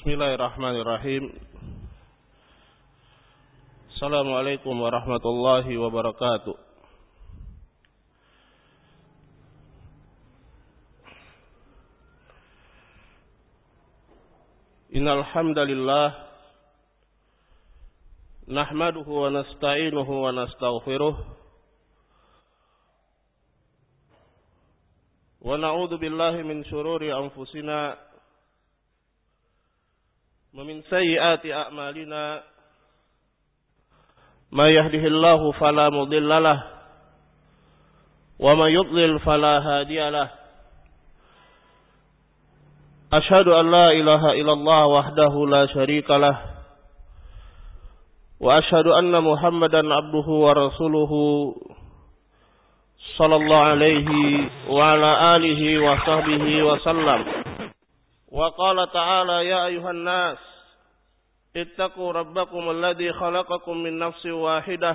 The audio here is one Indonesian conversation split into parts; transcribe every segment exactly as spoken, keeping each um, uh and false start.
Bismillahirrahmanirrahim. Assalamualaikum warahmatullahi wabarakatuh. Innal hamdalillah nahmaduhu wa nasta'inuhu wa nastaghfiruh wa na'udzu billahi min shururi anfusina ومن سيئات أعمالنا ما يهده الله فلا مضل له وما يضلل فلا هادي له أشهد أن لا إله إلا الله وحده لا شريك له وأشهد أن محمدا عبده ورسوله صلى الله عليه وعلى آله وصحبه وسلم. وقال تعالى يا أيها الناس اتقوا ربكم الذي خلقكم من نفس واحدة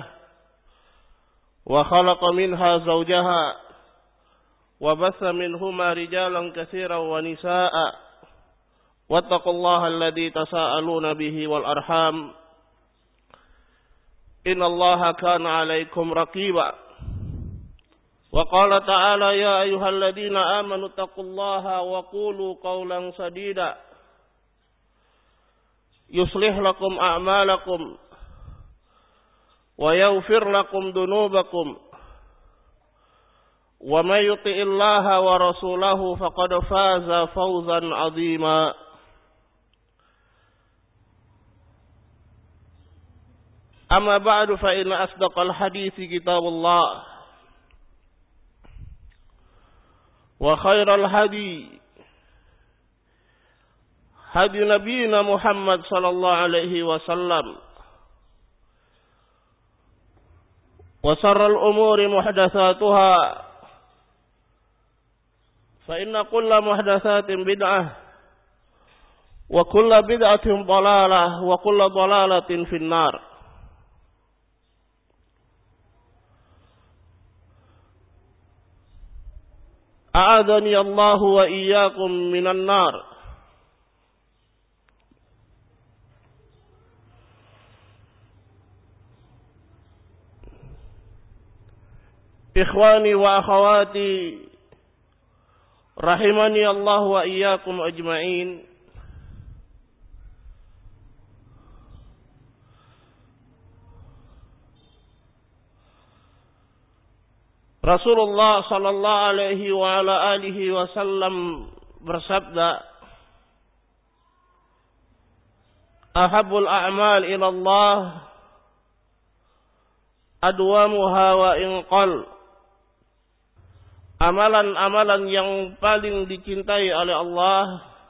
وخلق منها زوجها وبث منهما رجالا كثيرا ونساء واتقوا الله الذي تساءلون به والأرحام إن الله كان عليكم رقيبا. وقال تعالى يا أيها الذين آمنوا اتقوا الله وقولوا قولا سديدا يصلح لكم أعمالكم ويغفر لكم ذنوبكم ومن يطع الله ورسوله فقد فاز فوزا عظيما. أما بعد فإن أصدق الحديث كتاب الله وخير الهدي هدي نبينا محمد صلى الله عليه وسلم وشر الأمور محدثاتها فإن كل محدثات بدعة وكل بدعة ضلالة وكل ضلالة في النار. أعاذني الله وإياكم من النار. إخواني وأخواتي رحمني الله وإياكم أجمعين. Rasulullah sallallahu alaihi wa ala alihi wasallam bersabda, ahabbul a'mal ila Allah adwamuha wa in qal. Amalan-amalan yang paling dicintai oleh Allah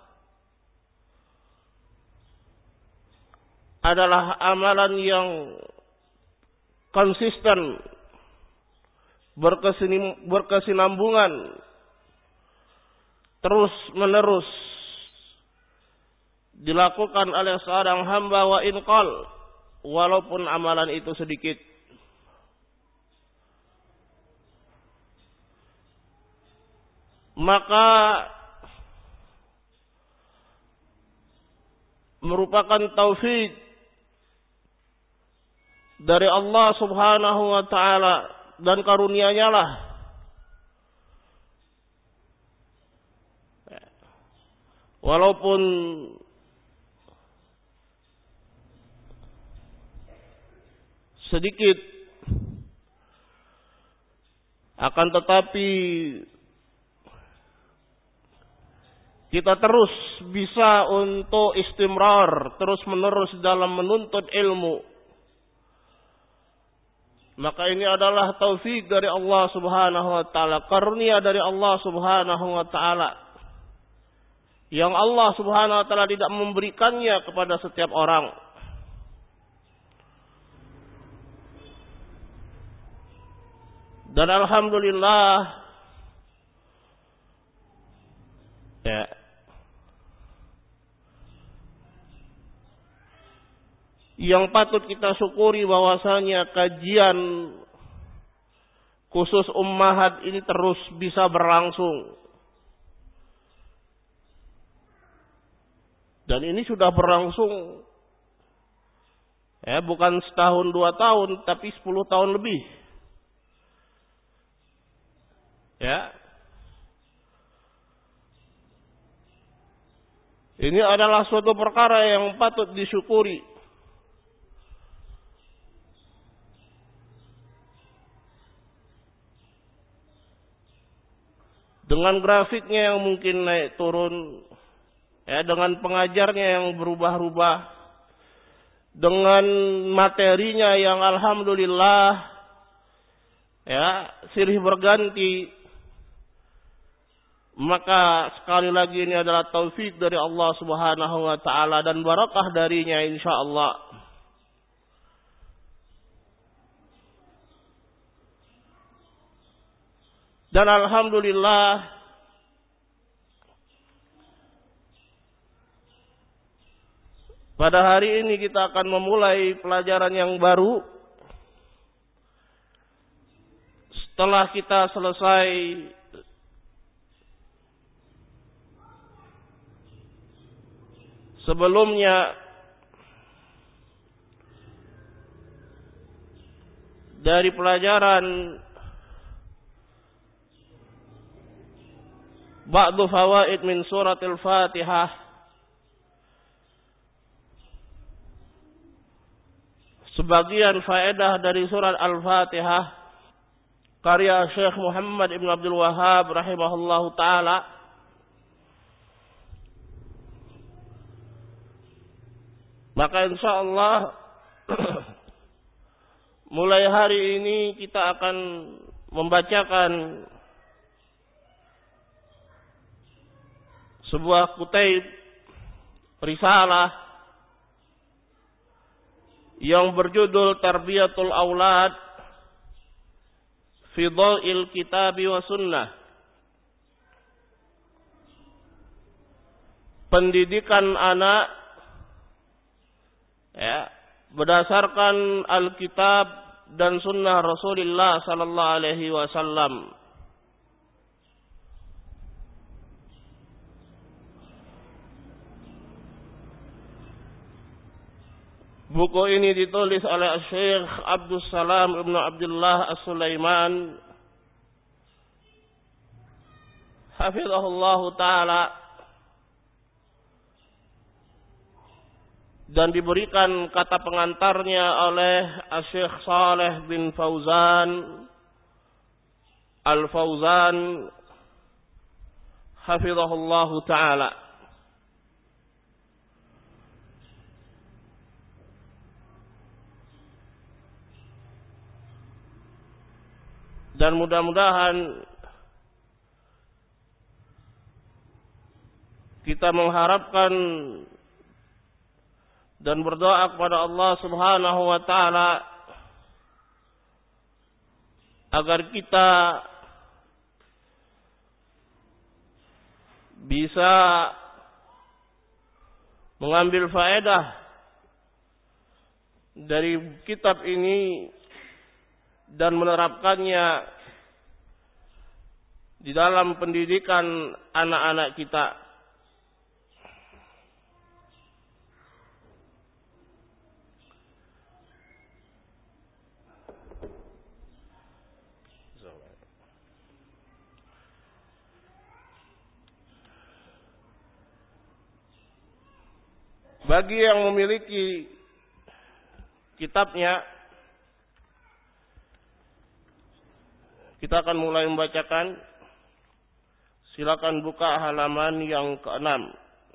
adalah amalan yang konsisten, berkesinambungan, terus menerus dilakukan oleh seorang hamba wa inqal, walaupun amalan itu sedikit. Maka merupakan taufik dari Allah Subhanahu wa taala dan karunia-Nya lah walaupun sedikit, akan tetapi kita terus bisa untuk istimrar, terus menerus dalam menuntut ilmu. Maka ini adalah taufik dari Allah Subhanahu wa taala, karunia dari Allah Subhanahu wa taala, yang Allah Subhanahu wa taala tidak memberikannya kepada setiap orang. Dan alhamdulillah ya, yang patut kita syukuri bahwasanya kajian khusus ummahat ini terus bisa berlangsung. Dan ini sudah berlangsung ya, bukan setahun dua tahun, tapi sepuluh tahun lebih. Ya. Ini adalah suatu perkara yang patut disyukuri. Dengan grafiknya yang mungkin naik turun, ya, dengan pengajarnya yang berubah-ubah, dengan materinya yang alhamdulillah ya silih berganti, maka sekali lagi ini adalah taufik dari Allah Subhanahu wa taala dan barakah darinya insyaallah. Dan alhamdulillah pada hari ini kita akan memulai pelajaran yang baru setelah kita selesai sebelumnya dari pelajaran ba'du fawaid min suratil Fatihah, sebagian faedah dari surat Al-Fatihah karya Syekh Muhammad Ibn Abdul Wahhab rahimahullahu taala. Maka insyaallah mulai hari ini kita akan membacakan sebuah kutaib risalah yang berjudul Tarbiyatul Aulad fi Dhaw'il Kitabi wa Sunnah. Pendidikan anak ya, berdasarkan Alkitab dan Sunnah Rasulullah Sallallahu Alaihi Wasallam. Buku ini ditulis oleh Syekh Abdus Salam Ibnu Abdullah As-Sulaiman hafizahullah taala, dan diberikan kata pengantarnya oleh Syekh Saleh bin Fauzan Al-Fauzan hafizahullah taala. Dan mudah-mudahan kita mengharapkan dan berdoa kepada Allah Subhanahu wa taala agar kita bisa mengambil faedah dari kitab ini dan menerapkannya di dalam pendidikan anak-anak kita. Bagi yang memiliki kitabnya, kita akan mulai membacakan. Silakan buka halaman yang keenam.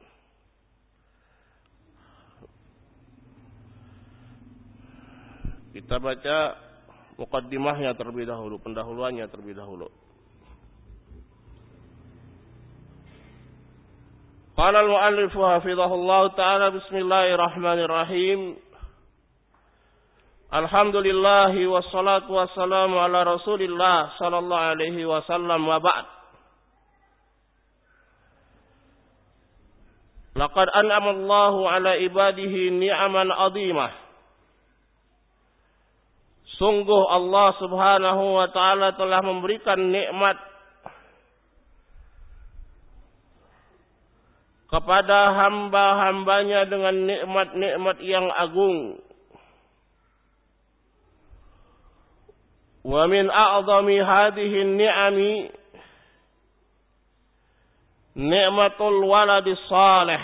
Kita baca muqaddimahnya terlebih dahulu, pendahuluannya terlebih dahulu. Qala al-mu'allif hafizahullah ta'ala, bismillahirrahmanirrahim. Alhamdulillahi wassalatu wassalamu ala Rasulillah sallallahu alaihi wasallam wa ba'd. Laqad an'ama Allahu ala ibadihi ni'aman 'azimah. Sungguh Allah Subhanahu wa taala telah memberikan nikmat kepada hamba-hambanya dengan nikmat-nikmat yang agung. Wa min a'zami hadhihi ni'ami ni'matul waladis salih.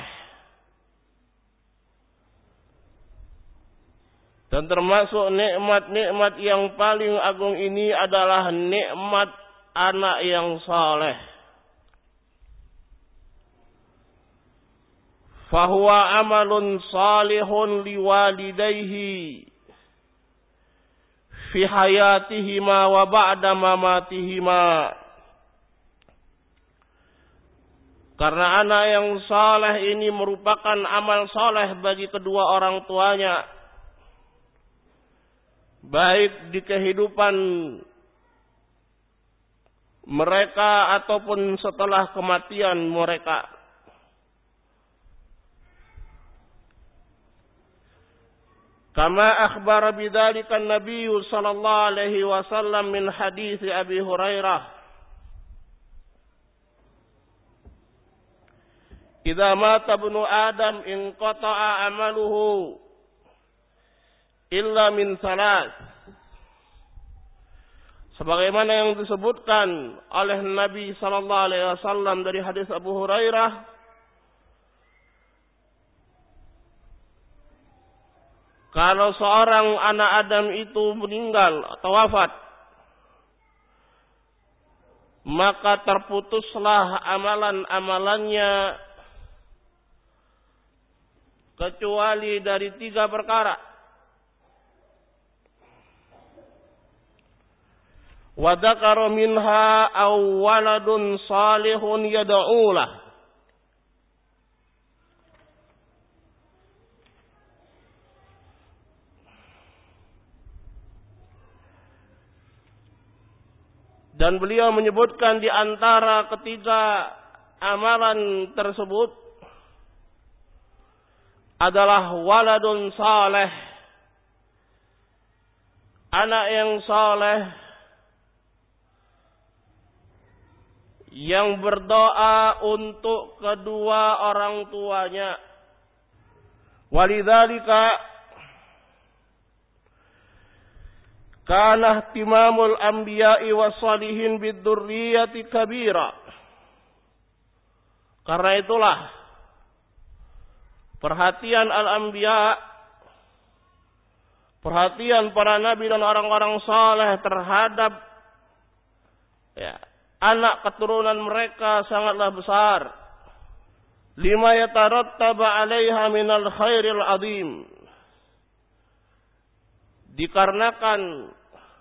Dan termasuk nikmat-nikmat yang paling agung ini adalah nikmat anak yang saleh. Fahuwa amalun salihun liwalidayhi fi hayatihima wa ba'da mamatihima. Karena anak yang saleh ini merupakan amal saleh bagi kedua orang tuanya, baik di kehidupan mereka ataupun setelah kematian mereka. Kama akhbara bidzalika an-nabiy sallallahu alaihi wasallam min hadits Abi Hurairah, "Idza mata ibnu Adam inqata'a amaluhu illa min salas." Sebagaimana yang disebutkan oleh Nabi sallallahu alaihi wasallam dari hadis Abu Hurairah, kalau seorang anak Adam itu meninggal atau wafat, maka terputuslah amalan-amalannya kecuali dari tiga perkara. Wa dzakara minha aw waladun salihun yad'u lah. Dan beliau menyebutkan di antara ketiga amalan tersebut adalah waladun saleh, anak yang saleh yang berdoa untuk kedua orang tuanya. Walidzalika kana ihtimamul anbiya'i wassalihin bidzurriyyati kabira. Karena itulah perhatian al-anbiya, perhatian para nabi dan orang-orang saleh terhadap ya, anak keturunan mereka sangatlah besar. Lima yatarattaba 'alaiha minal khairil 'azim. Dikarenakan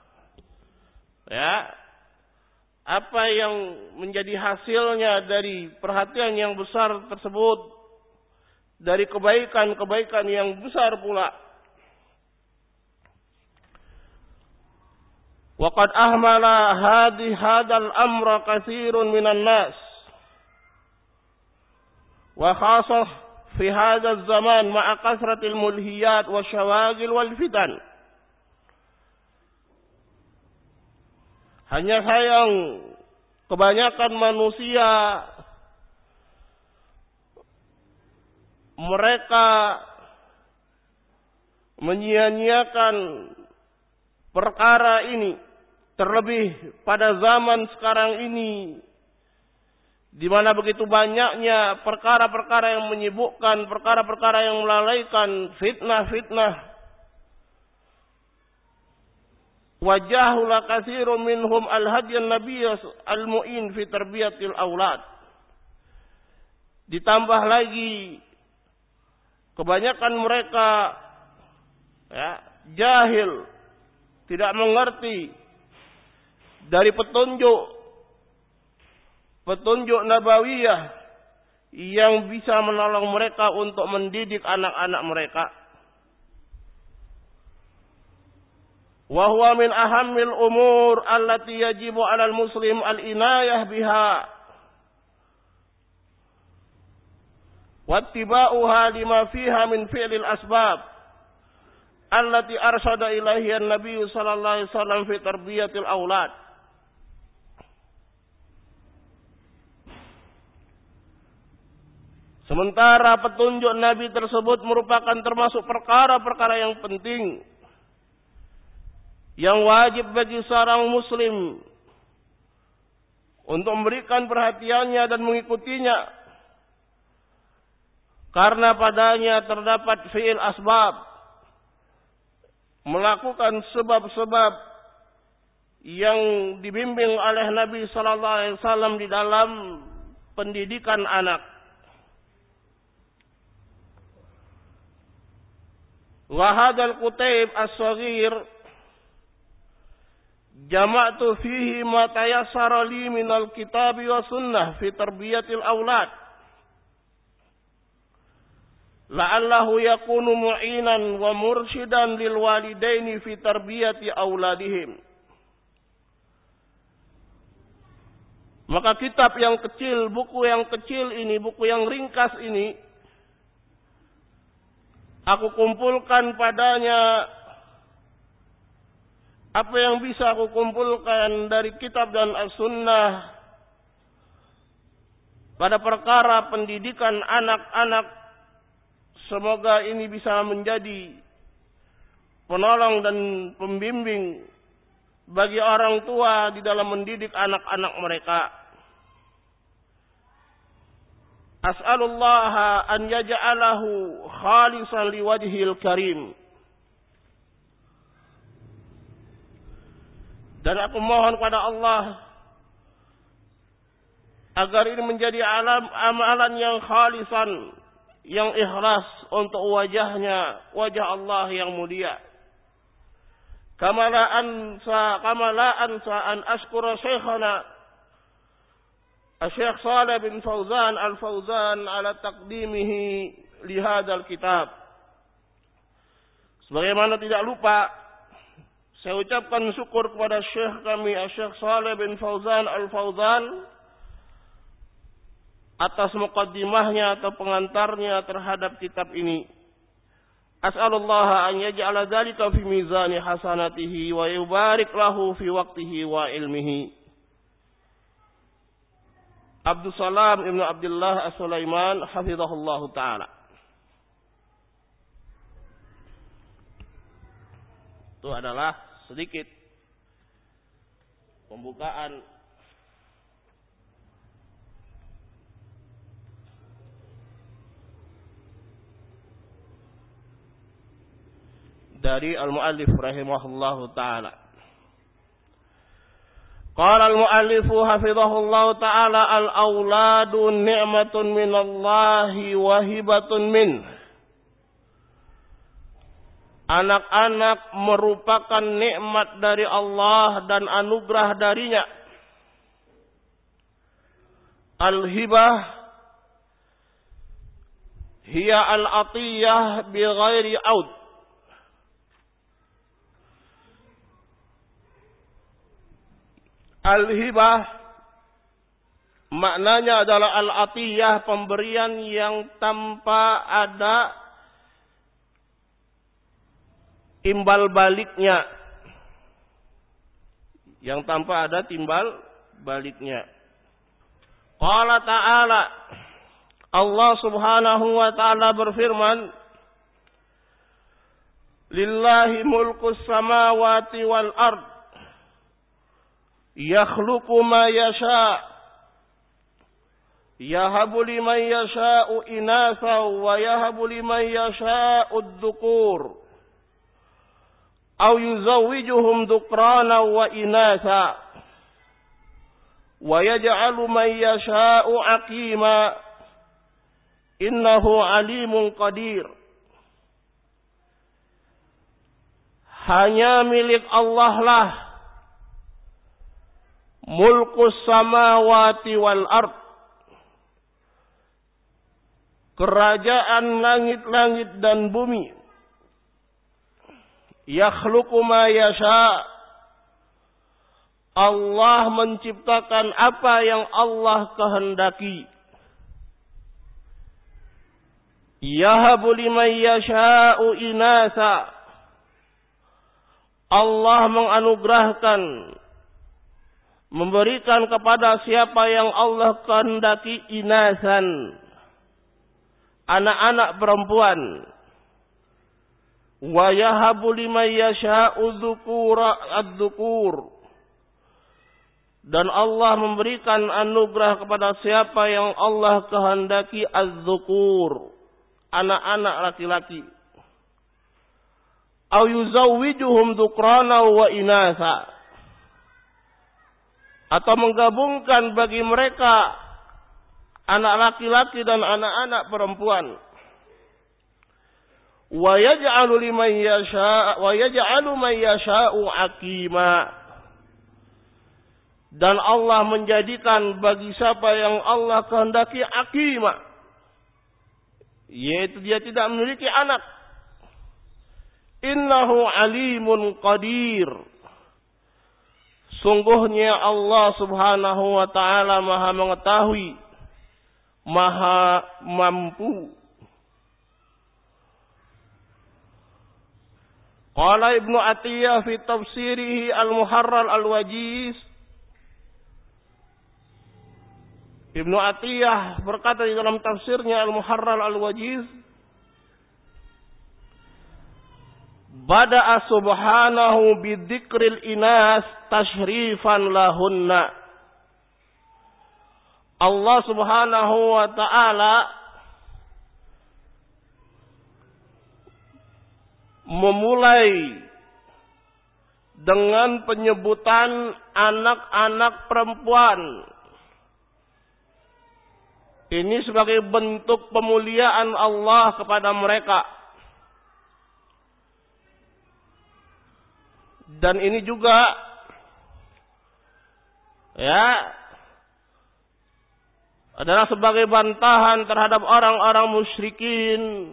ya, apa yang menjadi hasilnya dari perhatian yang besar tersebut, dari kebaikan-kebaikan yang besar pula. Wa qad ahmala hadhi hadzal amra katsirun minan nas, wa khassah fi hadzal zaman ma'a kasratil mulhiyat wasyawagil wal fitan. Hanya sayang kebanyakan manusia mereka menyia-nyiakan perkara ini, terlebih pada zaman sekarang ini di mana begitu banyaknya perkara-perkara yang menyibukkan, perkara-perkara yang melalaikan, fitnah-fitnah. Wajahula katsirun minhum al-hadiyan nabiy al-mu'in fi tarbiyatil aulad. Ditambah lagi kebanyakan mereka ya, jahil, tidak mengerti dari petunjuk petunjuk nabawiyah yang bisa menolong mereka untuk mendidik anak-anak mereka. Wa huwa min ahammil umur allati yajibu 'alal muslim al-inayah biha wattiba'uha lima fiha min fi'lil asbab allati arsyada ilaihi an-nabiy sallallahu alaihi wasallam fi tarbiyatil aulad. Sementara petunjuk Nabi tersebut merupakan termasuk perkara-perkara yang penting, yang wajib bagi seorang muslim untuk memberikan perhatiannya dan mengikutinya, karena padanya terdapat fi'il asbab, melakukan sebab-sebab yang dibimbing oleh Nabi sallallahu alaihi wasallam di dalam pendidikan anak. Wa hadzal kutayb as-saghir jama'tu fihi ma tayassara li minal kitabi wa sunnah fi tarbiyatil aulad la'allahu yakunu mu'inan wa mursyidan lil walidaini fi tarbiyati auladihim. Maka kitab yang kecil, buku yang kecil ini, buku yang ringkas ini, aku kumpulkan padanya apa yang bisa aku kumpulkan dari kitab dan as-sunnah pada perkara pendidikan anak-anak. Semoga ini bisa menjadi penolong dan pembimbing bagi orang tua di dalam mendidik anak-anak mereka. As'alullah an yaj'alahu khalisan liwajhil karim. Dan aku mohon kepada Allah agar ini menjadi alam amalan yang khalisan, yang ikhlas untuk wajahnya, wajah Allah yang mulia. Kama la ansa kama la ansa an ashkura syekhana Syekh Shalih bin Fauzan Al-Fauzan ala taqdimihi li hadzal kitab. Sebagaimana tidak lupa saya ucapkan syukur kepada Syekh kami Syekh Shalih bin Fauzan Al-Fauzan atas muqaddimahnya atau pengantarnya terhadap kitab ini. As'alullah an yaj'ala dzalika fi mizani hasanatihi wa yubarik lahu fi waqtihi wa ilmihi. Abdul Salam Ibnu Abdullah As-Sulaiman hafizahullahu taala. Itu adalah sedikit pembukaan dari al-muallif rahimahullahu taala. Qala al-muallifu hafizahullahu ta'ala al-auladu ni'matun minallahi wa hibatun min. Anak-anak merupakan nikmat dari Allah dan anugerah darinya. Al-hibah hiya al-atiyah bi ghairi aud. Al-hibah maknanya adalah al-atiyah, pemberian yang tanpa ada timbal baliknya. Yang tanpa ada timbal baliknya. Qala ta'ala, Allah subhanahu wa ta'ala berfirman, Lillahi mulkus samawati wal ard. Yakhluqu ma yasha' yahabu liman yasha'u inatha wa yahabu liman yasha'u ad-dhukur aw yuzawwijuhum dhukrana wa inatha wa yaj'alu man yasha'u aqima innahu alimun qadir. Hanya milik Allah lah mulkus samawati wal ard, kerajaan langit-langit dan bumi. Yakhluqu ma yasha, Allah menciptakan apa yang Allah kehendaki. Yahabu liman yasha'u inasa, Allah menganugerahkan, memberikan kepada siapa yang Allah kehendaki inasan. anak-anak perempuan. Wa yahabu liman yasha'u dzukura ad-dzukur. Dan Allah memberikan anugerah kepada siapa yang Allah kehendaki az-dzukur, anak-anak laki-laki. Au yuzawwijuhum dzukrana wa inatha. Atau menggabungkan bagi mereka anak laki-laki dan anak-anak perempuan. Wa yaj'alu liman yasha' wa yaj'alu man yasha'u aqima. Dan Allah menjadikan bagi siapa yang Allah kehendaki aqima, yaitu dia tidak memiliki anak. Innahu alimun qadir. Sungguhnya Allah Subhanahu wa taala Maha mengetahui, Maha mampu. Qala Ibnu Atiyah fi tafsirihi Al-Muharrar Al-Wajiz. Ibnu Atiyah berkata di dalam tafsirnya Al-Muharrar Al-Wajiz, Bada'a subhanahu bidzikril inas tashrifan lahunna. Allah Subhanahu wa taala memulai dengan penyebutan anak-anak perempuan. Ini sebagai bentuk pemuliaan Allah kepada mereka. Dan ini juga ya adalah sebagai bantahan terhadap orang-orang musyrikin,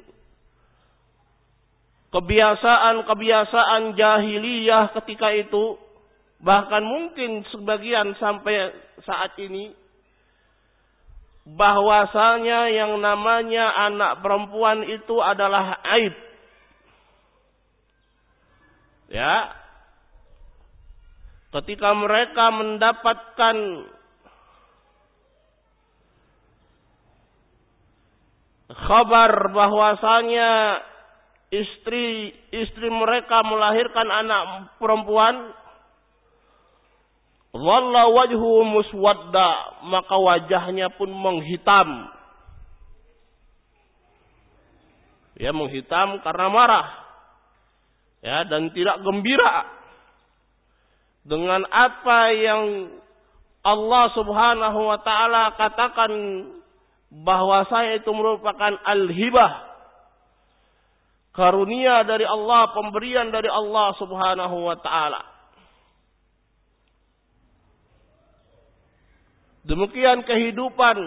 kebiasaan-kebiasaan jahiliyah ketika itu, bahkan mungkin sebagian sampai saat ini, bahwasanya yang namanya anak perempuan itu adalah aib. Ya, ketika mereka mendapatkan kabar bahwasanya istri istri mereka melahirkan anak perempuan, walla wajhu muswadda, maka wajahnya pun menghitam. Ya, menghitam karena marah. Ya, dan tidak gembira dengan apa yang Allah Subhanahu wa taala katakan bahwasanya itu merupakan al-hibah, karunia dari Allah, pemberian dari Allah Subhanahu wa taala. Demikian kehidupan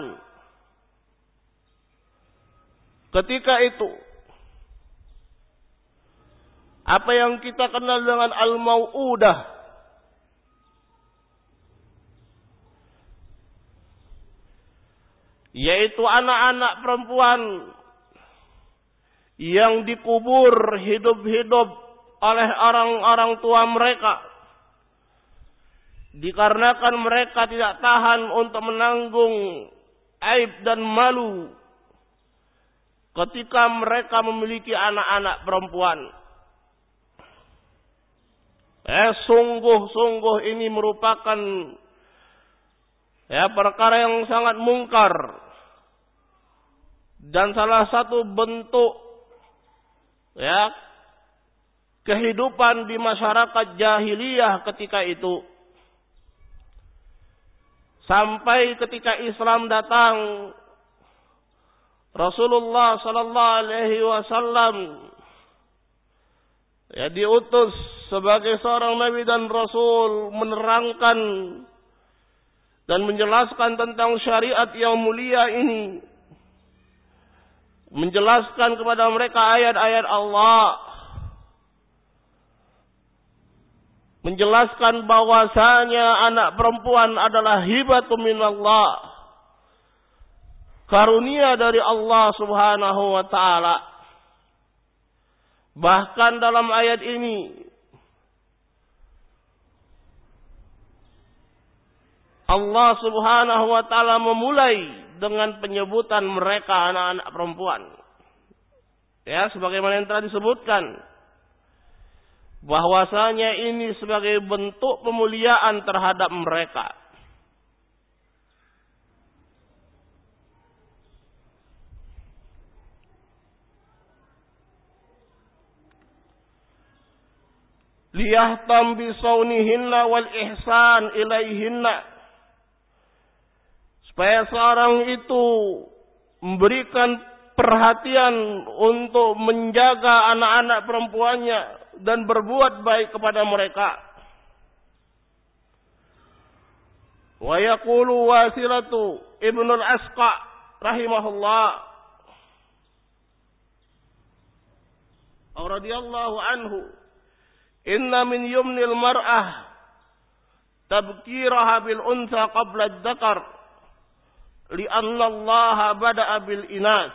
ketika itu. Apa yang kita kenal dengan al-mau'udah, yaitu anak-anak perempuan yang dikubur hidup-hidup oleh orang-orang tua mereka, dikarenakan mereka tidak tahan untuk menanggung aib dan malu ketika mereka memiliki anak-anak perempuan. Eh, sungguh-sungguh ini merupakan ya perkara yang sangat mungkar, dan salah satu bentuk ya kehidupan di masyarakat jahiliyah ketika itu. Sampai ketika Islam datang, Rasulullah sallallahu alaihi wasallam ya diutus sebagai seorang nabi dan rasul, menerangkan dan menjelaskan tentang syariat yang mulia ini, menjelaskan kepada mereka ayat-ayat Allah, menjelaskan bahwasanya anak perempuan adalah hibatun minallah, karunia dari Allah Subhanahu wa taala. Bahkan dalam ayat ini Allah Subhanahu wa taala memulai dengan penyebutan mereka anak-anak perempuan. Ya, sebagaimana yang telah disebutkan, bahwasanya ini sebagai bentuk pemuliaan terhadap mereka. Liyahtam bisaunihinna wal ihsan ilaihinna, supaya seorang itu memberikan perhatian untuk menjaga anak-anak perempuannya dan berbuat baik kepada mereka. Wa yaqulu Wasilatu Ibnul Asqa rahimahullah radhiyallahu anhu, inna min yumnil mar'ah tabkiraha bil unsa qabla ad-dzakar li'anna Allah bada'a bil inas.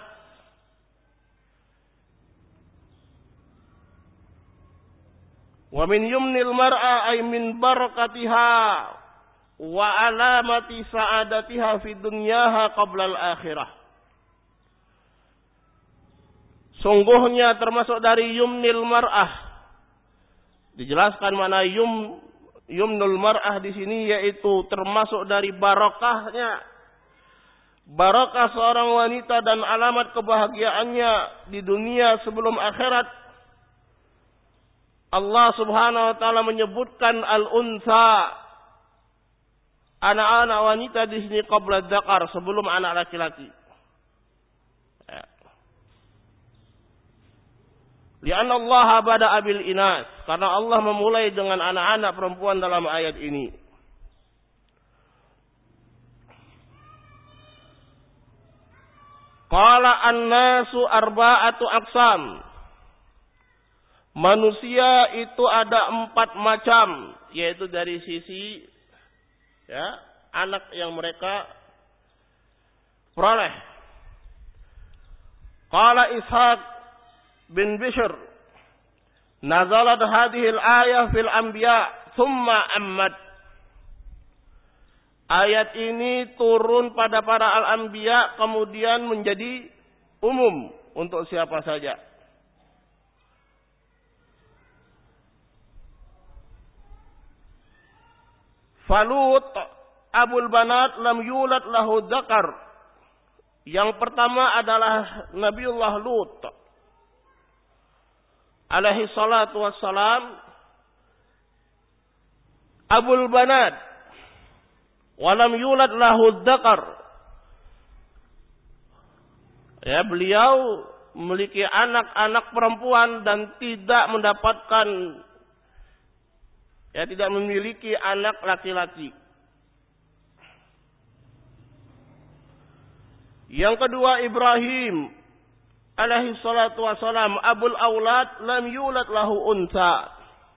Wa min yumnil mar'a ay min barakatiha wa alamati sa'adatiha fi dunyaha qabla al-akhirah. Sungguhnya termasuk dari yumnil mar'ah. Dijelaskan mana yum yumnul mar'ah di sini, yaitu termasuk dari barakahnya, barakah seorang wanita dan alamat kebahagiaannya di dunia sebelum akhirat. Allah Subhanahu wa taala menyebutkan al-unsa, anak-anak wanita di sini qabla dzakar, sebelum anak laki-laki. Ya. Li'anna Allah bada'a bil inas, karena Allah memulai dengan anak-anak perempuan dalam ayat ini. Qala an-nasu arba'atu aqsam. Manusia itu ada empat macam, yaitu dari sisi ya, anak yang mereka peroleh. Qala Ishaq bin Bishr, nazalat hadhihi al-ayah fil anbiya thumma ammad. Ayat ini turun pada para al-anbiya, kemudian menjadi umum untuk siapa saja. Falut Abul Banat lam yulad lahu dzakar. Yang pertama adalah Nabiullah Lut alaihi salatu wassalam, Abul Banat, walam yulad lahu dzakar. Ya, beliau memiliki anak-anak perempuan dan tidak mendapatkan, ya, tidak memiliki anak laki-laki. Yang kedua Ibrahim alaihi salatu wassalam, abul aulad lam yulad lahu unsa.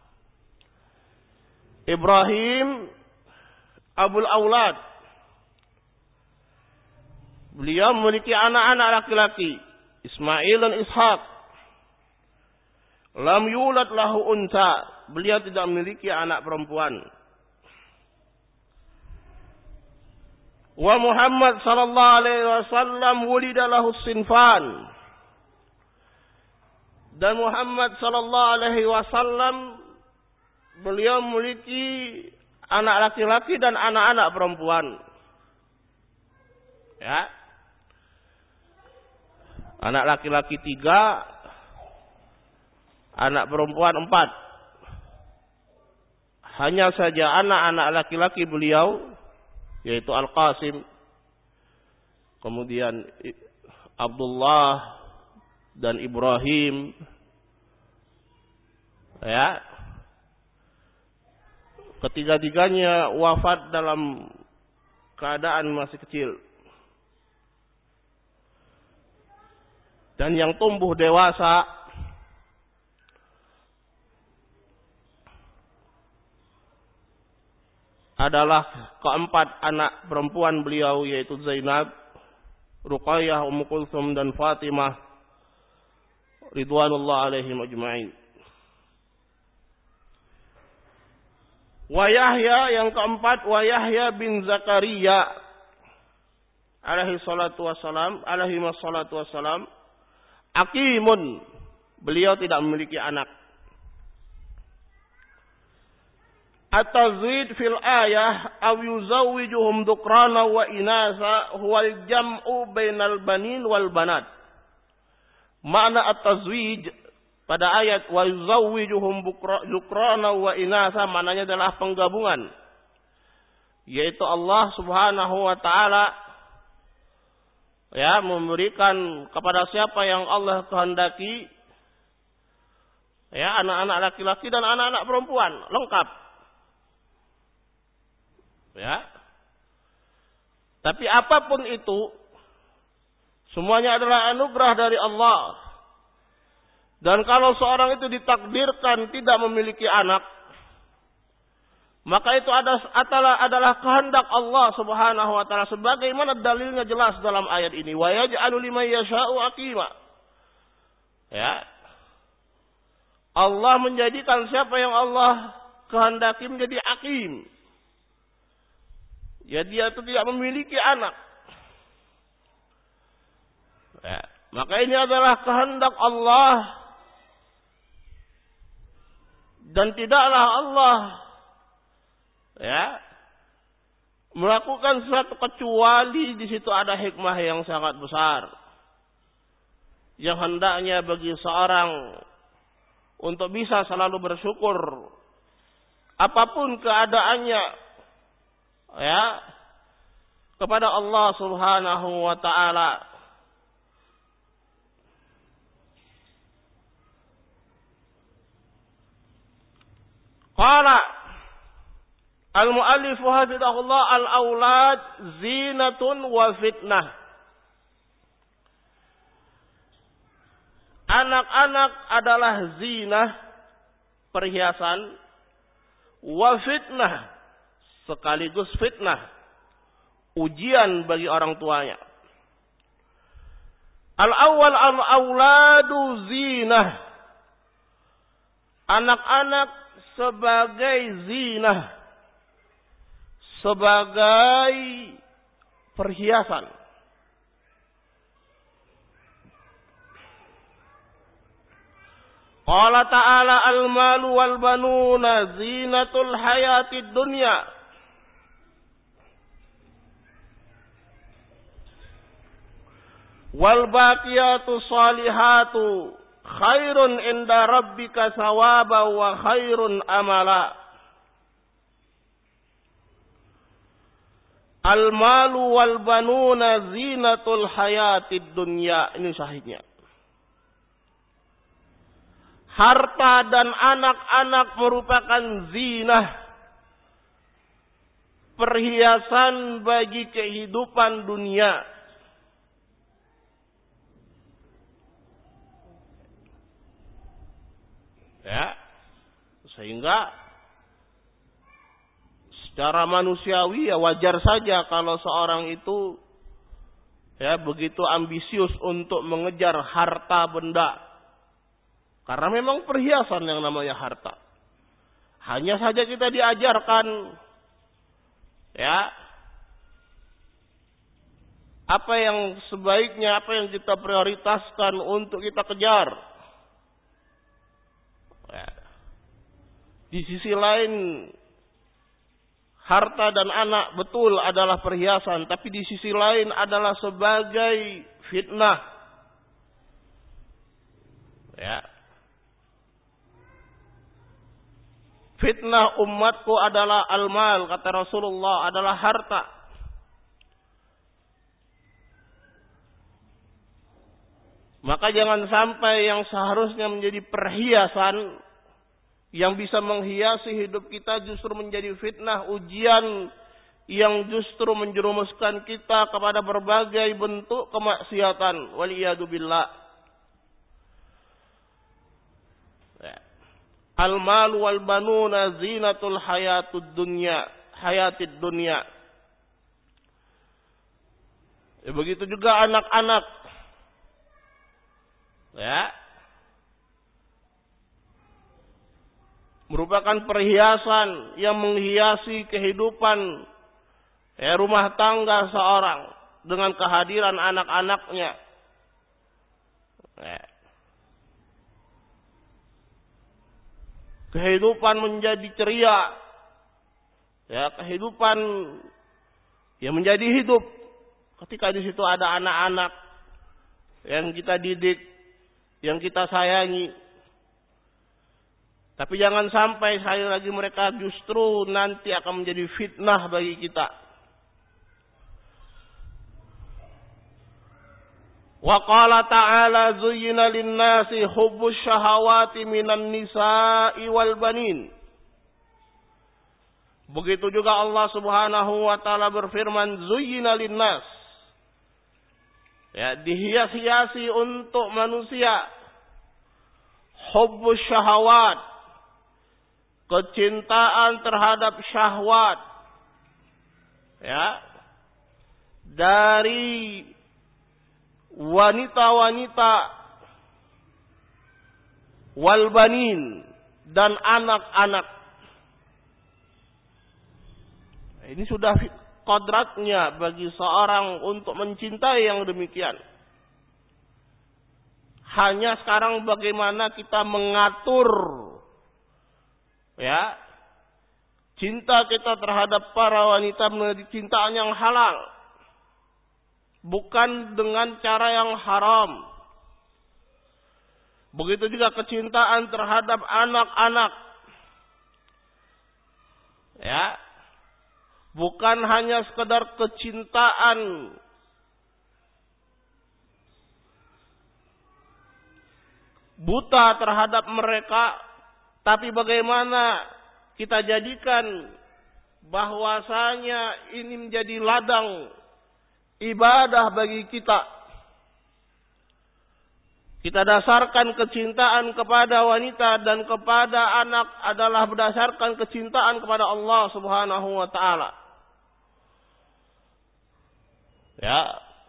Ibrahim abul aulad, beliau memiliki anak-anak laki-laki, Ismail dan Ishak. Lam yulad lahu unsa, beliau tidak memiliki anak perempuan. Wa Muhammad sallallahu alaihi wasallam wulida lahu sinfan. Dan Muhammad sallallahu alaihi wasallam beliau memiliki anak laki-laki dan anak-anak perempuan. Ya. Anak laki-laki tiga, anak perempuan empat. Hanya saja anak-anak laki-laki beliau, yaitu Al-Qasim, kemudian Abdullah dan Ibrahim, ya, ketiga-tiganya wafat dalam keadaan masih kecil. Dan yang tumbuh dewasa adalah keempat anak perempuan beliau, yaitu Zainab, Ruqayyah, Ummu Kulsum dan Fatimah ridwanullah alaihim ajma'in. Wa Yahya yang keempat, wa Yahya bin Zakaria alaihi salatu wassalam, alaihi salatu wassalam, aqimun. Beliau tidak memiliki anak. At-tazwid fil ayah aw yuzawwijuhum dhukrana wa inasa huwal jam'u bainal banin wal banat. Makna at-tazwij pada ayat wa yuzawwijuhum dhukrana wa inasa maknanya adalah penggabungan, yaitu Allah Subhanahu wa taala ya memberikan kepada siapa yang Allah kehendaki ya anak-anak laki-laki dan anak-anak perempuan lengkap. Ya. Tapi apapun itu semuanya adalah anugerah dari Allah. Dan kalau seorang itu ditakdirkan tidak memiliki anak, maka itu adalah adalah kehendak Allah Subhanahu wa taala sebagaimana dalilnya jelas dalam ayat ini. Wa yaj'alu liman yasha'u aqima. Ya. Allah menjadikan siapa yang Allah kehendaki menjadi aqim. Ya dia itu tidak memiliki anak. Ya. Maka ini adalah kehendak Allah. Dan tidaklah Allah ya melakukan sesuatu kecuali di situ ada hikmah yang sangat besar. Yang hendaknya bagi seorang untuk bisa selalu bersyukur apapun keadaannya ya kepada Allah Subhanahu wa taala. Qala al-muallif hafizahullah al-aulad zinatun wa fitnah. Anak-anak adalah zinah, perhiasan, wa fitnah, sekaligus fitnah, ujian bagi orang tuanya. Al-awwal al-auladu zinah. Anak-anak sebagai zinah, sebagai perhiasan. Qala ta'ala al-malu wal banuna zinatul hayatid dunya. Wal baqiyatu salihatu khairun inda rabbika thawaba wa khairun amala. Al-malu wal banuna zinatul hayatid dunya. Ini syahidnya. Harta dan anak-anak merupakan zinah, perhiasan bagi kehidupan dunia. Ya, sehingga secara manusiawi ya wajar saja kalau seorang itu ya begitu ambisius untuk mengejar harta benda. Karena memang perhiasan yang namanya harta. Hanya saja kita diajarkan ya apa yang sebaiknya, apa yang kita prioritaskan untuk kita kejar. Ya. Di sisi lain harta dan anak betul adalah perhiasan, tapi di sisi lain adalah sebagai fitnah. Ya. Fitnah umatku adalah al-mal, kata Rasulullah, adalah harta. Maka jangan sampai yang seharusnya menjadi perhiasan yang bisa menghiasi hidup kita justru menjadi fitnah, ujian yang justru menjerumuskan kita kepada berbagai bentuk kemaksiatan. Waliyadu billah. Al-mal wal banuna zinatul hayatud dunya, hayatid dunya. Ya, begitu juga anak-anak. Ya. Merupakan perhiasan yang menghiasi kehidupan ya, rumah tangga seorang dengan kehadiran anak-anaknya. Ya. kehidupan menjadi ceria. Ya, kehidupan yang menjadi hidup ketika di situ ada anak-anak yang kita didik, yang kita sayangi. Tapi jangan sampai sekali lagi mereka justru nanti akan menjadi fitnah bagi kita. Wa qala ta'ala zuyyina lin-nasi hubbus syahawati minan nisa'i wal banin. Begitu juga Allah Subhanahu wa taala berfirman zuyyina lin-nas. Ya, dihias-hiasi untuk manusia hubbus syahawat, kecintaan terhadap syahwat, ya, dari wanita-wanita, wal banin, dan anak-anak. Ini sudah kodratnya bagi seorang untuk mencintai yang demikian. Hanya sekarang bagaimana kita mengatur, ya, cinta kita terhadap para wanita menjadi cintaan yang halal, bukan dengan cara yang haram. Begitu juga kecintaan terhadap anak-anak, ya, bukan hanya sekedar kecintaan buta terhadap mereka, tapi bagaimana kita jadikan bahwasanya ini menjadi ladang ibadah bagi kita. Kita dasarkan kecintaan kepada wanita dan kepada anak adalah berdasarkan kecintaan kepada Allah Subhanahu wa taala. Ya.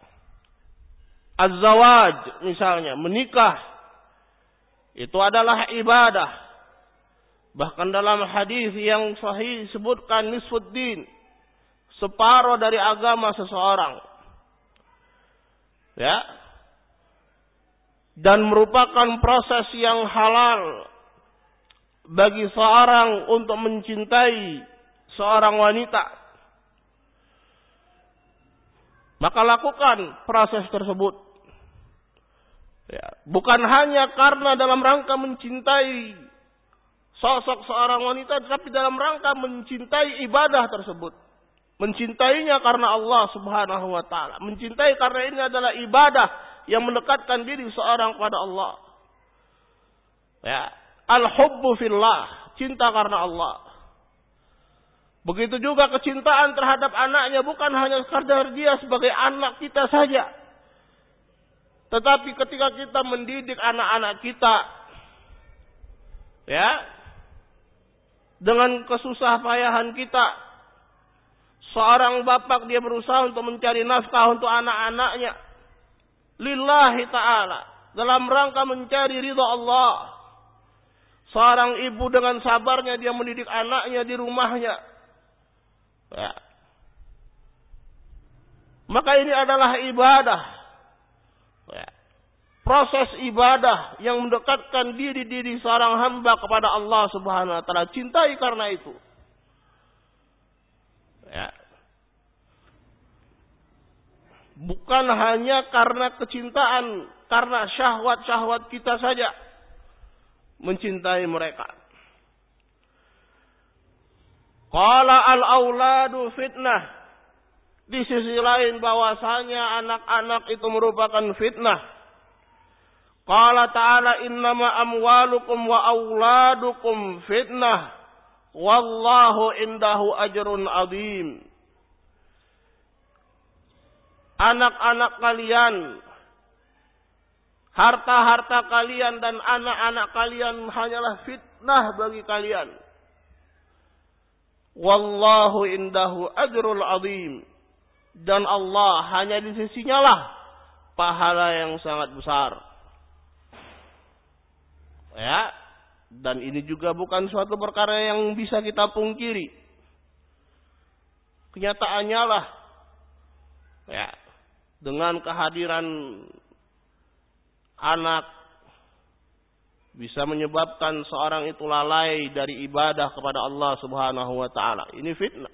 Az-zawaj misalnya, menikah itu adalah ibadah. Bahkan dalam hadis yang sahih disebutkan nisfuddin, separuh dari agama seseorang. Ya. Dan merupakan proses yang halal bagi seorang untuk mencintai seorang wanita. Maka lakukan proses tersebut. Ya, bukan hanya karena dalam rangka mencintai sosok seorang wanita, tapi dalam rangka mencintai ibadah tersebut. Mencintainya karena Allah Subhanahu wa taala. Mencintai karena ini adalah ibadah yang mendekatkan diri seorang kepada Allah. Ya, al-hubbu fillah, cinta karena Allah. Begitu juga kecintaan terhadap anaknya, bukan hanya sekadar dia sebagai anak kita saja. Tetapi ketika kita mendidik anak-anak kita, ya, dengan kesusah payahan kita, seorang bapak dia berusaha untuk mencari nafkah untuk anak-anaknya, lillahi ta'ala, dalam rangka mencari ridha Allah. Seorang ibu dengan sabarnya dia mendidik anaknya di rumahnya. Ya. Maka ini adalah ibadah. Ya. Proses ibadah yang mendekatkan diri-diri seorang hamba kepada Allah Subhanahu wa taala. Cintai karena itu. Ya. Bukan hanya karena kecintaan, karena syahwat-syahwat kita saja mencintai mereka. Qala al-auladu fitnah. Di sisi lain bahwasanya anak-anak itu merupakan fitnah. Qala ta'ala innama amwalukum wa auladukum fitnah. Wallahu indahu ajrun azim. Anak-anak kalian, harta-harta kalian dan anak-anak kalian hanyalah fitnah bagi kalian. Wallahu indahu ajrul azim. Dan Allah hanya di sisinya lah pahala yang sangat besar. Ya, dan ini juga bukan suatu perkara yang bisa kita pungkiri. Kenyataannya lah, ya, dengan kehadiran anak, bisa menyebabkan seorang itu lalai dari ibadah kepada Allah Subhanahu wa taala. Ini fitnah.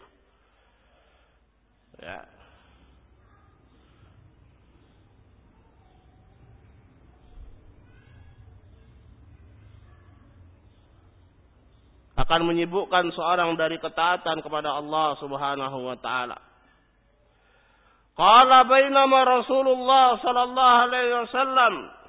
Ya. Akan menyibukkan seorang dari ketaatan kepada Allah Subhanahu wa taala. Qala bainama Rasulullah sallallahu alaihi wasallam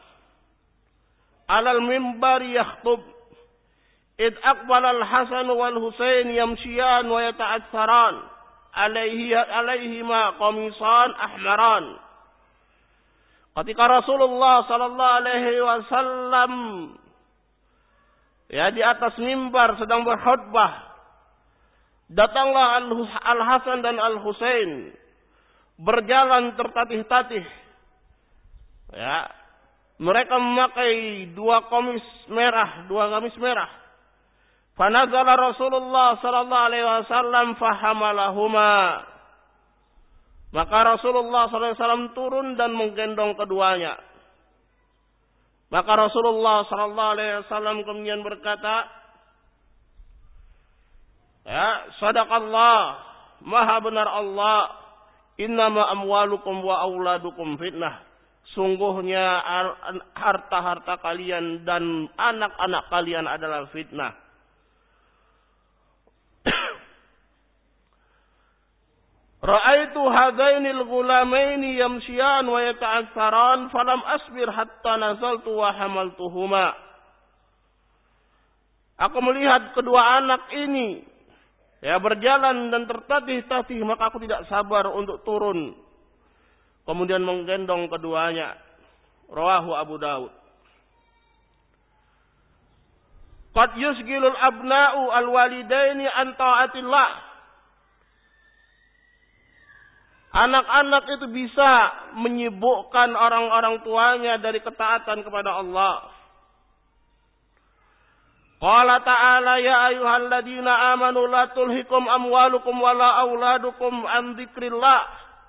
'ala al-mimbar yakhutub id aqbala al-Hasan wal Husain yamshiyan wa yata'atharan alaihi alaihima qamisan ahmaran. Ketika Rasulullah sallallahu alaihi wasallam ya di atas mimbar sedang berkhutbah, datanglah Al-Hasan dan Al-Husain berjalan tertatih-tatih. Ya, mereka memakai dua komis merah, dua gamis merah. Fanazala Rasulullah sallallahu alaihi wasallam fahamalahuma. Maka Rasulullah sallallahu alaihi wasallam turun dan menggendong keduanya. Maka Rasulullah sallallahu alaihi wasallam kemudian berkata, ya, sadaqallah, maha benar Allah, innama amwalukum wa auladukum fitnah. Sungguhnya harta-harta kalian dan anak-anak kalian adalah fitnah. Ra'aitu hadainil ghulamaini yamshiyan wa yata'atharan falam asbir hatta nazaltu wa hamaltuhuma. Aku melihat kedua anak ini ya berjalan dan tertatih-tatih, maka aku tidak sabar untuk turun kemudian menggendong keduanya. Rawahu Abu Dawud. Qad yusgilul abna'u al-walidaini an ta'atillah. Anak-anak itu bisa menyibukkan orang-orang tuanya dari ketaatan kepada Allah. Qala ta'ala ya ayyuhalladzina amanu la tulhikum amwalukum wala auladukum an dzikrillah.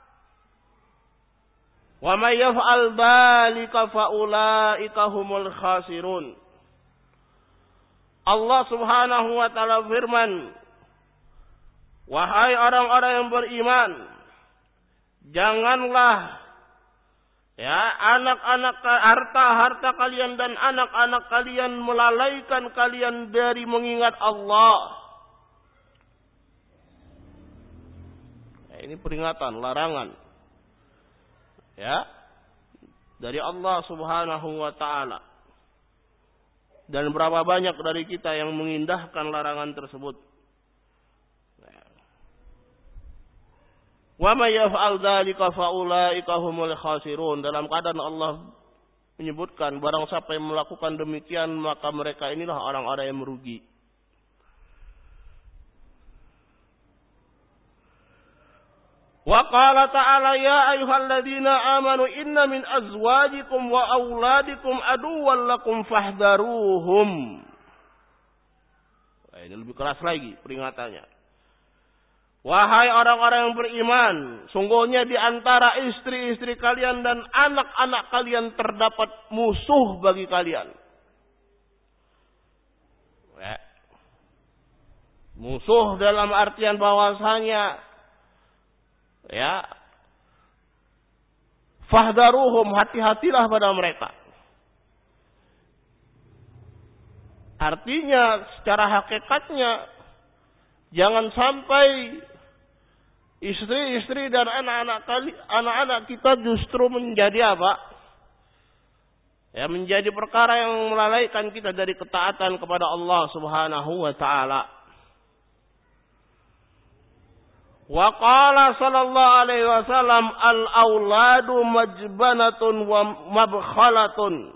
Wa may yaf'al dzalika fa ulaika humul khasirun. Allah Subhanahu wa taala firman, wahai orang-orang yang beriman, janganlah ya anak-anak harta-harta kalian dan anak-anak kalian melalaikan kalian dari mengingat Allah. Ya, ini peringatan, larangan. Ya, dari Allah Subhanahu wa taala. Dan berapa banyak dari kita yang mengindahkan larangan tersebut. Wa may yaf'al dzalika fa ulaika humul khasirun. Dalam keadaan Allah menyebutkan barang siapa yang melakukan demikian maka mereka inilah orang-orang yang merugi. Wa qala ta'ala ya ayyuhalladzina amanu inna min azwajikum wa auladikum aduwwan lakum fahdharuhum. Nah, ini lebih keras lagi peringatannya. Wahai orang-orang yang beriman, sungguhnya di antara istri-istri kalian dan anak-anak kalian terdapat musuh bagi kalian. Ya. Musuh dalam artian bahwasanya ya, fahdharuhum, hati-hatilah pada mereka. Artinya secara hakikatnya jangan sampai istri-istri dan anak-anak kali, anak-anak kita justru menjadi apa? Ya, menjadi perkara yang melalaikan kita dari ketaatan kepada Allah Subhanahu wa taala. Wa qala sallallahu alaihi wasallam al-auladu majbanatun wa mabkhalatun.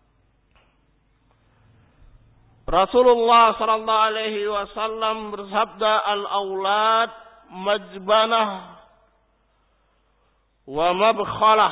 Rasulullah sallallahu alaihi wasallam bersabda al-aulad majbanah wa mabkhalah.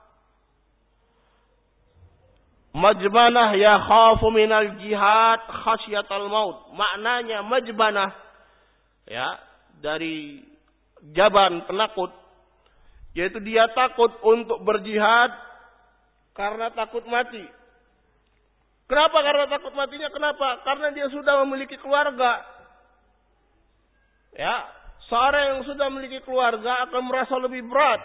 Majbanah ya khafu minal jihad khasyatal maut. Maknanya majbanah ya dari jaban, penakut, yaitu dia takut untuk berjihad karena takut mati. Kenapa? Karena takut matinya. Kenapa? Karena dia sudah memiliki keluarga. Ya, seorang yang sudah memiliki keluarga akan merasa lebih berat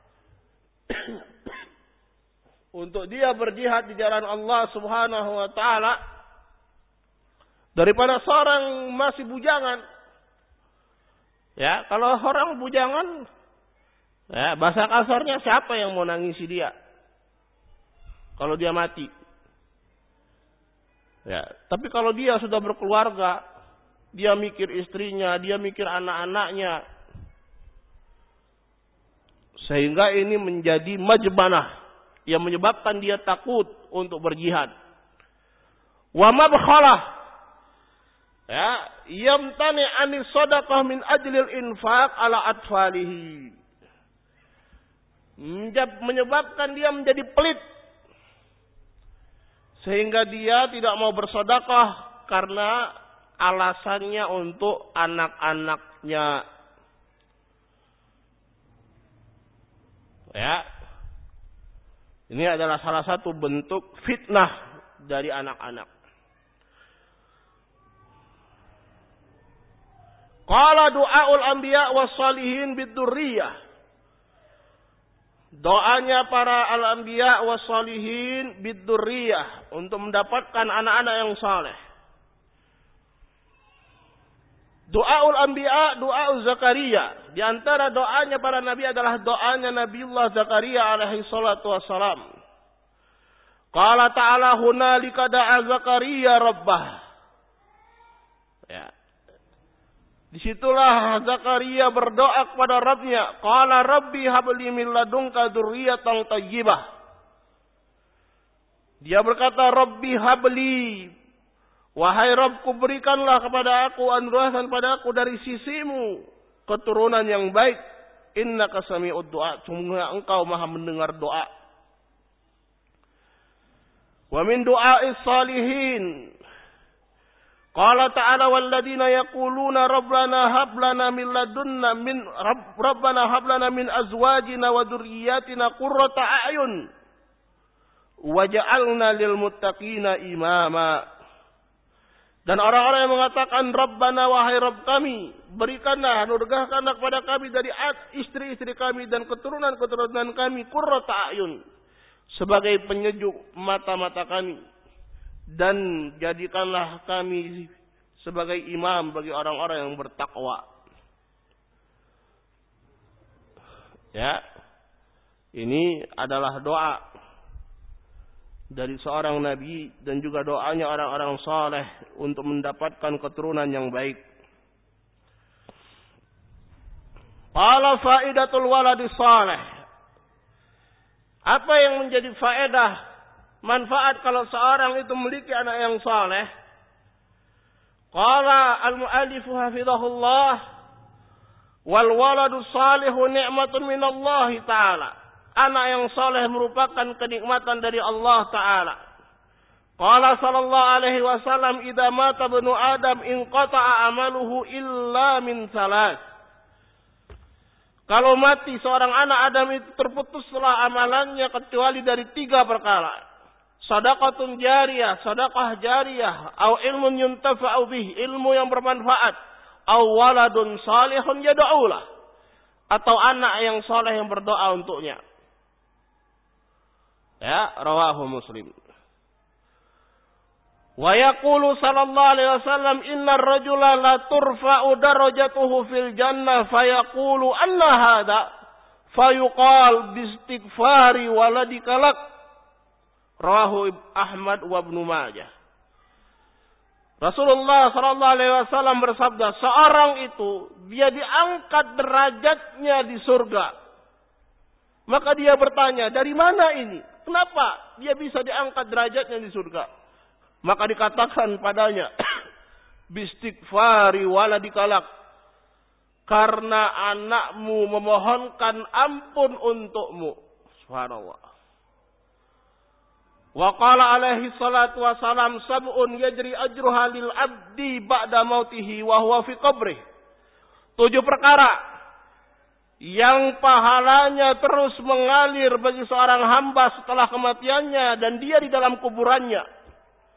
untuk dia berjihad di jalan Allah Subhanahu wa taala daripada seorang masih bujangan. Ya, kalau orang bujangan, ya, bahasa kasarnya siapa yang mau nangisi dia kalau dia mati? Ya, tapi kalau dia sudah berkeluarga, dia mikir istrinya, dia mikir anak-anaknya, sehingga ini menjadi majbanah yang menyebabkan dia takut untuk berjihad. Wa mabkhalah, ya, yamtani anis sadaqah min ajlil infaq ala atfalihi, menyebabkan dia menjadi pelit, sehingga dia tidak mau bersedekah karena alasannya untuk anak-anaknya. Ya, ini adalah salah satu bentuk fitnah dari anak-anak. Qala du'aul anbiya was salihin bid-durriyah. Doanya para al-anbiya was salihin bid-durriyah, untuk mendapatkan anak-anak yang saleh. Doaul anbiya, doa Zakaria. Di antara doanya para nabi adalah doanya Nabiullah Zakaria alaihi salatu wassalam. Qala ta'ala hunalika da'a Zakaria rabbah. Ya. Disitulah Zakaria berdoa kepada Rabbnya. Qala rabbi habli min ladunka dzurriyyatan thayyibah. Dia berkata, Rabbi habli, wahai Rabbku, berikanlah kepada aku, anugerahkan pada aku dari sisimu keturunan yang baik. Innaka sami'ud du'a, sungguh engkau maha mendengar doa. Wa min du'a'is salihin, qala ta'ala walladzina yaquluna rabbana hab lana min ladunna min rabbana hab lana min azwajina wa dzurriyyatina qurrata a'yun waj'alna lil muttaqina imama. Dan orang-orang yang mengatakan Rabbana wahai Rabb kami, berikanlah, anugerahkanlah kepada kami dari istri-istri kami dan keturunan-keturunan kami qurrata a'yun, sebagai penyejuk mata-mata kami, dan jadikanlah kami sebagai imam bagi orang-orang yang bertakwa. Ya, ini adalah doa dari seorang nabi dan juga doanya orang-orang saleh untuk mendapatkan keturunan yang baik. Qala faidatul waladi saleh. Apa yang menjadi faedah, manfaat kalau seorang itu memiliki anak yang saleh? Qala al-mu'allifu hafizahullah, wal waladu salihu ni'matun minallahi ta'ala. Anak yang saleh merupakan kenikmatan dari Allah Ta'ala. Qala sallallahu alaihi wasallam, idza mata ibnu adam inqata'a amaluhu illa min salas. Kalau mati seorang anak Adam itu terputuslah amalannya kecuali dari tiga perkara. Shadaqatun jariyah, sedekah jariyah, au ilmun yuntafa'u bih, ilmu yang bermanfaat, au waladun salihun yad'ulah, atau anak yang saleh yang berdoa untuknya. Ya, rawahu Muslim. Wa yaqulu sallallahu alaihi wasallam, innar rajula la turfa'u darajatuhu fil jannah fayaqulu anna hadha fayuqal biistighfari waladika lak. Rawahu Ahmad wa Ibnu Majah. Rasulullah sallallahu alaihi wasallam bersabda, seorang itu dia diangkat derajatnya di surga. Maka dia bertanya, dari mana ini? Kenapa dia bisa diangkat derajatnya di surga? Maka dikatakan padanya, bistighfari waladikalak, karena anakmu memohonkan ampun untukmu. Subhanallah. Wa qala alaihi salatu wasalam, sab'un yajri ajruha lil abdi ba'da mautihi wa huwa fi qabrih. Tujuh perkara yang pahalanya terus mengalir bagi seorang hamba setelah kematiannya dan dia di dalam kuburannya.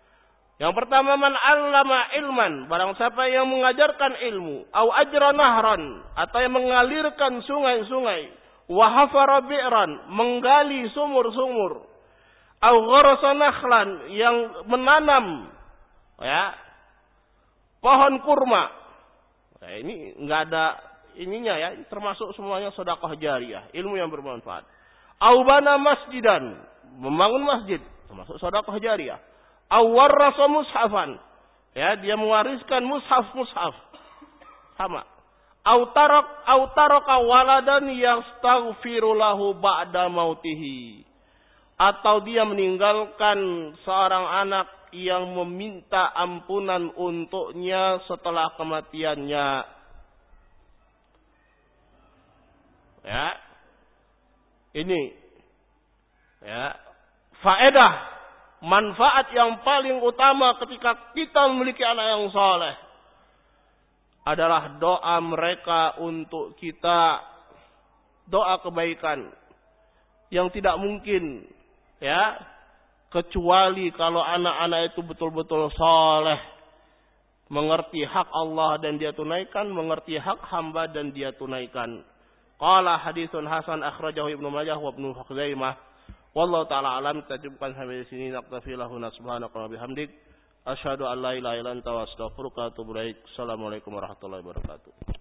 Yang pertama, man 'allama ilman, barang siapa yang mengajarkan ilmu, au ajra nahran, atau yang mengalirkan sungai-sungai, wa hafara bi'ran, menggali sumur-sumur, au gharasa nakhlan, yang menanam ya pohon kurma. Nah, ini enggak ada ininya ya, termasuk semuanya sedekah jariyah, ilmu yang bermanfaat. Au bana masjidan, membangun masjid, termasuk sedekah jariyah. Awarrasa mushafan, ya dia mewariskan mushaf-mushaf, sama. Autarak autaraka waladan yastaghfiru lahu ba'da mautihi, atau dia meninggalkan seorang anak yang meminta ampunan untuknya setelah kematiannya. Ya, ini ya faedah. Manfaat yang paling utama ketika kita memiliki anak yang saleh adalah doa mereka untuk kita, doa kebaikan yang tidak mungkin ya kecuali kalau anak-anak itu betul-betul saleh, mengerti hak Allah dan dia tunaikan, mengerti hak hamba dan dia tunaikan. Qala haditsun hasan akhrajahu Ibnu Majah wa Ibnu Khuzaimah. Wallahu ta'ala alam. Kita cukupkan sampai di sini. Naktafi lahuna subhanaka wa bihamdik. Asyhadu an la ilaha illa anta wa astaghfiruka wa atubu ilaik. Assalamualaikum warahmatullahi wabarakatuh.